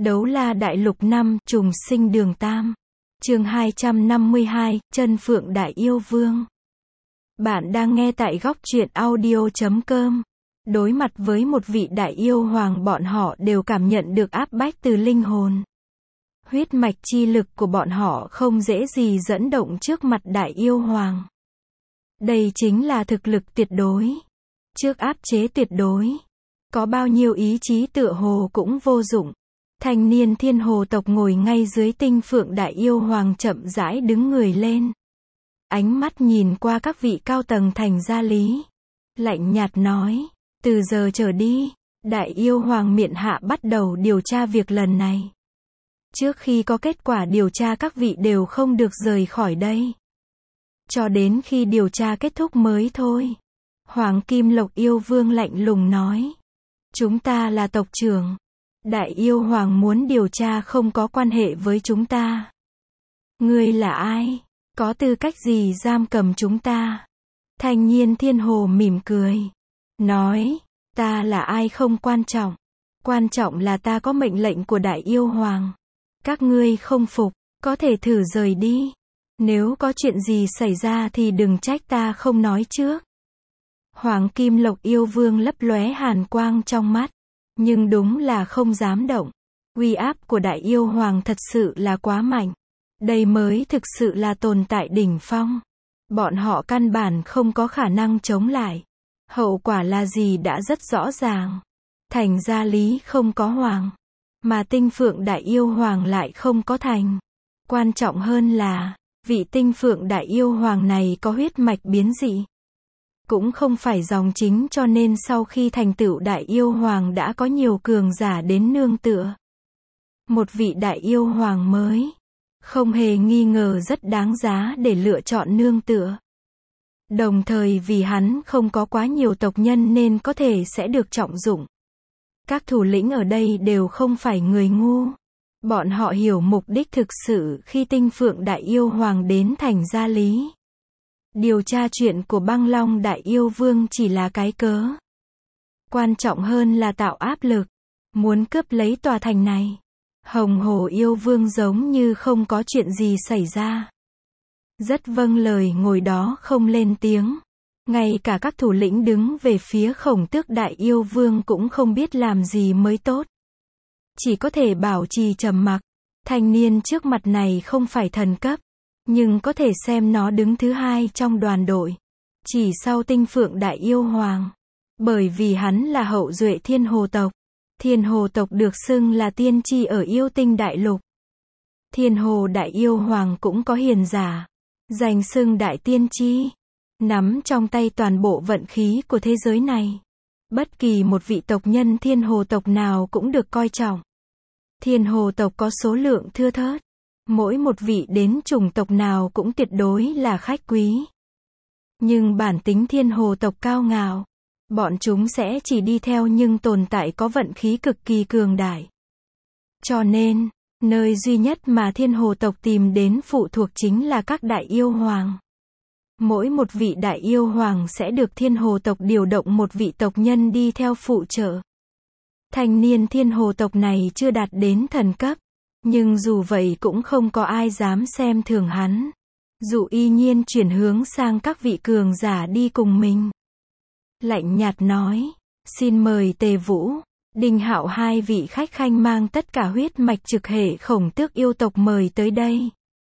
Đấu La Đại Lục 5, Trùng Sinh Đường Tam. Chương 252, Chân Phượng Đại Yêu Vương. Bạn đang nghe tại góc truyện audio.com. Đối mặt với một vị đại yêu hoàng, bọn họ đều cảm nhận được áp bách từ linh hồn. Huyết mạch chi lực của bọn họ không dễ gì dẫn động trước mặt đại yêu hoàng. Đây chính là thực lực tuyệt đối. Trước áp chế tuyệt đối, có bao nhiêu ý chí tựa hồ cũng vô dụng. Thanh niên thiên hồ tộc ngồi ngay dưới tinh phượng đại yêu hoàng chậm rãi đứng người lên. Ánh mắt nhìn qua các vị cao tầng thành gia lý. Lạnh nhạt nói, từ giờ trở đi, đại yêu hoàng miện hạ bắt đầu điều tra việc lần này. Trước khi có kết quả điều tra các vị đều không được rời khỏi đây. Cho đến khi điều tra kết thúc mới thôi. Hoàng Kim Lộc yêu vương lạnh lùng nói. Chúng ta là tộc trưởng. Đại yêu hoàng muốn điều tra không có quan hệ với chúng ta. Ngươi là ai? Có tư cách gì giam cầm chúng ta? Thanh niên thiên hồ mỉm cười. Nói, ta là ai không quan trọng. Quan trọng là ta có mệnh lệnh của đại yêu hoàng. Các ngươi không phục, có thể thử rời đi. Nếu có chuyện gì xảy ra thì đừng trách ta không nói trước. Hoàng Kim Lộc yêu vương lấp lóe hàn quang trong mắt. Nhưng đúng là không dám động. Uy áp của đại yêu hoàng thật sự là quá mạnh. Đây mới thực sự là tồn tại đỉnh phong. Bọn họ căn bản không có khả năng chống lại. Hậu quả là gì đã rất rõ ràng. Thành gia lý không có hoàng. Mà tinh phượng đại yêu hoàng lại không có thành. Quan trọng hơn là, vị tinh phượng đại yêu hoàng này có huyết mạch biến dị. Cũng không phải dòng chính, cho nên sau khi thành tựu đại yêu hoàng đã có nhiều cường giả đến nương tựa. Một vị đại yêu hoàng mới, không hề nghi ngờ rất đáng giá để lựa chọn nương tựa. Đồng thời vì hắn không có quá nhiều tộc nhân nên có thể sẽ được trọng dụng. Các thủ lĩnh ở đây đều không phải người ngu. Bọn họ hiểu mục đích thực sự khi tinh phượng đại yêu hoàng đến thành gia lý. Điều tra chuyện của băng long đại yêu vương chỉ là cái cớ. Quan trọng hơn là tạo áp lực. Muốn cướp lấy tòa thành này. Hồng hổ yêu vương giống như không có chuyện gì xảy ra. Rất vâng lời ngồi đó không lên tiếng. Ngay cả các thủ lĩnh đứng về phía Khổng Tước đại yêu vương cũng không biết làm gì mới tốt. Chỉ có thể bảo trì trầm mặc. Thanh niên trước mặt này không phải thần cấp. Nhưng có thể xem nó đứng thứ hai trong đoàn đội. Chỉ sau tinh phượng đại yêu hoàng. Bởi vì hắn là hậu duệ thiên hồ tộc. Thiên hồ tộc được xưng là tiên tri ở yêu tinh đại lục. Thiên hồ đại yêu hoàng cũng có hiền giả. Danh xưng đại tiên tri. Nắm trong tay toàn bộ vận khí của thế giới này. Bất kỳ một vị tộc nhân thiên hồ tộc nào cũng được coi trọng. Thiên hồ tộc có số lượng thưa thớt. Mỗi một vị đến chủng tộc nào cũng tuyệt đối là khách quý. Nhưng bản tính thiên hồ tộc cao ngạo. Bọn chúng sẽ chỉ đi theo nhưng tồn tại có vận khí cực kỳ cường đại. Cho nên, nơi duy nhất mà thiên hồ tộc tìm đến phụ thuộc chính là các đại yêu hoàng. Mỗi một vị đại yêu hoàng sẽ được thiên hồ tộc điều động một vị tộc nhân đi theo phụ trợ. Thanh niên thiên hồ tộc này chưa đạt đến thần cấp. Nhưng dù vậy cũng không có ai dám xem thường hắn. Dụ y nhiên chuyển hướng sang các vị cường giả đi cùng mình. Lạnh nhạt nói, xin mời Tề Vũ, Đinh Hạo hai vị khách khanh mang tất cả huyết mạch trực hệ Khổng Tước yêu tộc mời tới đây.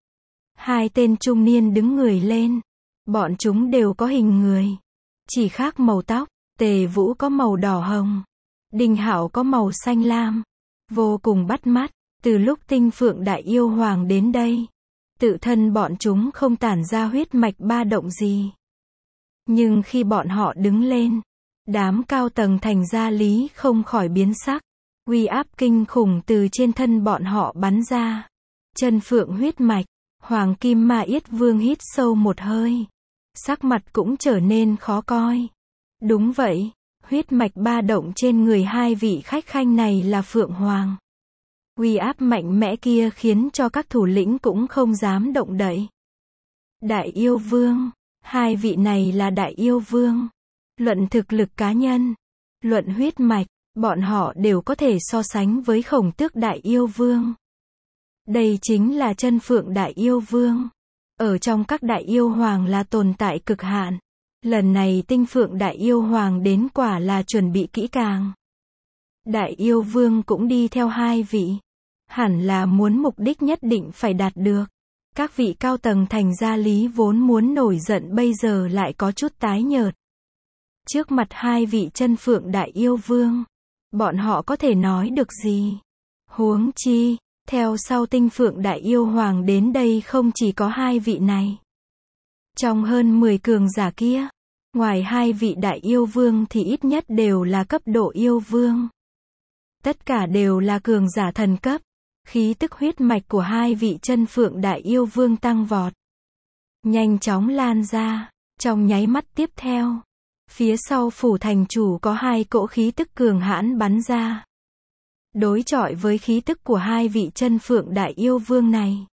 Hai tên trung niên đứng người lên. Bọn chúng đều có hình người. Chỉ khác màu tóc, Tề Vũ có màu đỏ hồng. Đinh Hạo có màu xanh lam. Vô cùng bắt mắt. Từ lúc tinh phượng đại yêu hoàng đến đây, tự thân bọn chúng không tản ra huyết mạch ba động gì. Nhưng khi bọn họ đứng lên, đám cao tầng thành gia lý không khỏi biến sắc. Uy áp kinh khủng từ trên thân bọn họ bắn ra. Chân phượng huyết mạch, Hoàng Kim Ma Yết Vương hít sâu một hơi. Sắc mặt cũng trở nên khó coi. Đúng vậy, huyết mạch ba động trên người hai vị khách khanh này là Phượng Hoàng. Uy áp mạnh mẽ kia khiến cho các thủ lĩnh cũng không dám động đậy. Đại yêu vương, hai vị này là đại yêu vương. Luận thực lực cá nhân, luận huyết mạch, Bọn họ đều có thể so sánh với Khổng Tước Đại Yêu Vương. Đây chính là Chân Phượng Đại Yêu Vương. Ở trong các đại yêu hoàng là tồn tại cực hạn. Lần này Tinh Phượng Đại Yêu Hoàng đến quả là chuẩn bị kỹ càng. Đại Yêu Vương cũng đi theo hai vị. Hẳn là muốn mục đích nhất định phải đạt được. Các vị cao tầng thành gia lý vốn muốn nổi giận bây giờ lại có chút tái nhợt. Trước mặt hai vị Chân Phượng Đại Yêu Vương, bọn họ có thể nói được gì? Huống chi, theo sau Tinh Phượng Đại Yêu Hoàng đến đây không chỉ có hai vị này. Trong hơn 10 cường giả kia, ngoài hai vị Đại Yêu Vương thì ít nhất đều là cấp độ yêu vương. Tất cả đều là cường giả thần cấp. Khí tức huyết mạch của hai vị Chân Phượng Đại Yêu Vương tăng vọt. Nhanh chóng lan ra. Trong nháy mắt tiếp theo, phía sau phủ thành chủ có hai cỗ khí tức cường hãn bắn ra. Đối chọi với khí tức của hai vị Chân Phượng Đại Yêu Vương này.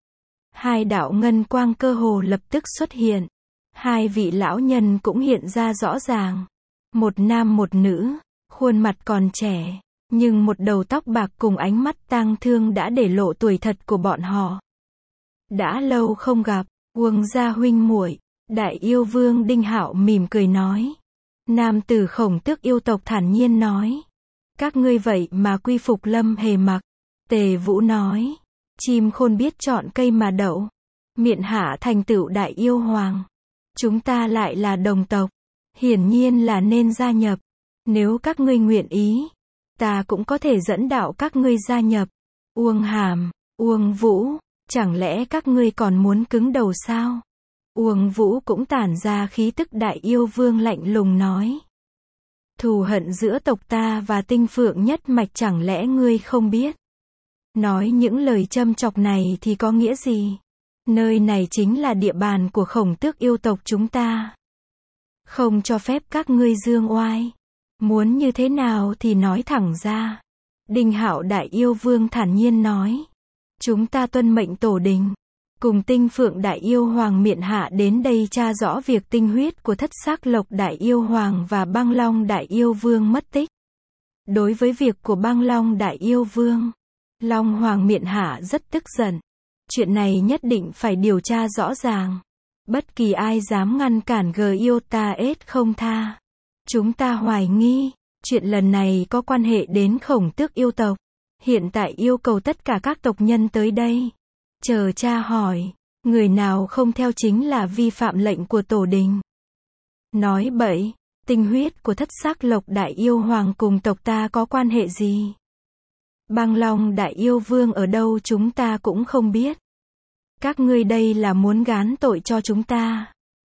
Hai đạo ngân quang cơ hồ lập tức xuất hiện. Hai vị lão nhân cũng hiện ra rõ ràng. Một nam một nữ, khuôn mặt còn trẻ. Nhưng một đầu tóc bạc cùng ánh mắt tang thương đã để lộ tuổi thật của bọn họ. Đã lâu không gặp, Uông gia huynh muội. Đại Yêu Vương Đinh Hạo mỉm cười nói. Nam tử Khổng Tước yêu tộc thản nhiên nói. Các ngươi vậy mà quy phục Lâm Hề mặc. Tề Vũ nói. Chim khôn biết chọn cây mà đậu. Miện hạ thành tựu Đại Yêu Hoàng. Chúng ta lại là đồng tộc. Hiển nhiên là nên gia nhập. Nếu các ngươi nguyện ý, ta cũng có thể dẫn đạo các ngươi gia nhập. Uông Hàm, Uông Vũ, chẳng lẽ các ngươi còn muốn cứng đầu sao? Uông Vũ cũng tản ra khí tức Đại Yêu Vương lạnh lùng nói. Thù hận giữa tộc ta và Tinh Phượng nhất mạch chẳng lẽ ngươi không biết? Nói những lời châm chọc này thì có nghĩa gì? Nơi này chính là địa bàn của Khổng Tước yêu tộc chúng ta. Không cho phép các ngươi dương oai. Muốn như thế nào thì nói thẳng ra. Đinh Hạo Đại Yêu Vương thản nhiên nói. Chúng ta tuân mệnh tổ đình. Cùng Tinh Phượng Đại Yêu Hoàng miện hạ đến đây tra rõ việc tinh huyết của Thất Sắc Lộc Đại Yêu Hoàng và Băng Long Đại Yêu Vương mất tích. Đối với việc của Băng Long Đại Yêu Vương, Long Hoàng miện hạ rất tức giận. Chuyện này nhất định phải điều tra rõ ràng. Bất kỳ ai dám ngăn cản Giota không tha. Chúng ta hoài nghi, chuyện lần này có quan hệ đến Khổng Tước yêu tộc. Hiện tại yêu cầu tất cả các tộc nhân tới đây. Chờ tra hỏi, người nào không theo chính là vi phạm lệnh của tổ đình. Nói bậy, tinh huyết của Thất Sắc Lộc Đại Yêu Hoàng cùng tộc ta có quan hệ gì? Băng Long Đại Yêu Vương ở đâu chúng ta cũng không biết. Các ngươi đây là muốn gán tội cho chúng ta.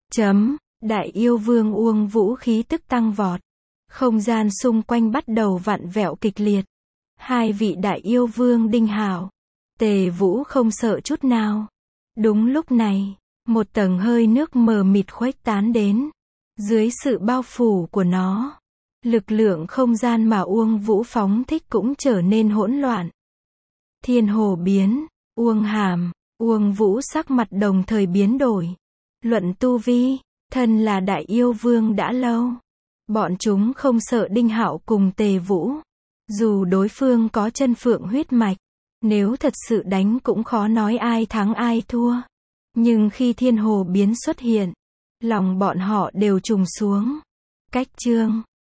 Đại Yêu Vương Uông Vũ khí tức tăng vọt. Không gian xung quanh bắt đầu vặn vẹo kịch liệt. Hai vị Đại Yêu Vương Đinh Hạo, Tề Vũ không sợ chút nào. Đúng lúc này, một tầng hơi nước mờ mịt khuếch tán đến. Dưới sự bao phủ của nó, lực lượng không gian mà Uông Vũ phóng thích cũng trở nên hỗn loạn. Thiên hồ biến, Uông Hàm, Uông Vũ sắc mặt đồng thời biến đổi. Luận tu vi, thân là Đại Yêu Vương đã lâu. Bọn chúng không sợ Đinh Hạo cùng Tề Vũ. Dù đối phương có chân phượng huyết mạch, nếu thật sự đánh cũng khó nói ai thắng ai thua. Nhưng khi thiên hồ biến xuất hiện, lòng bọn họ đều trùng xuống. Cách chương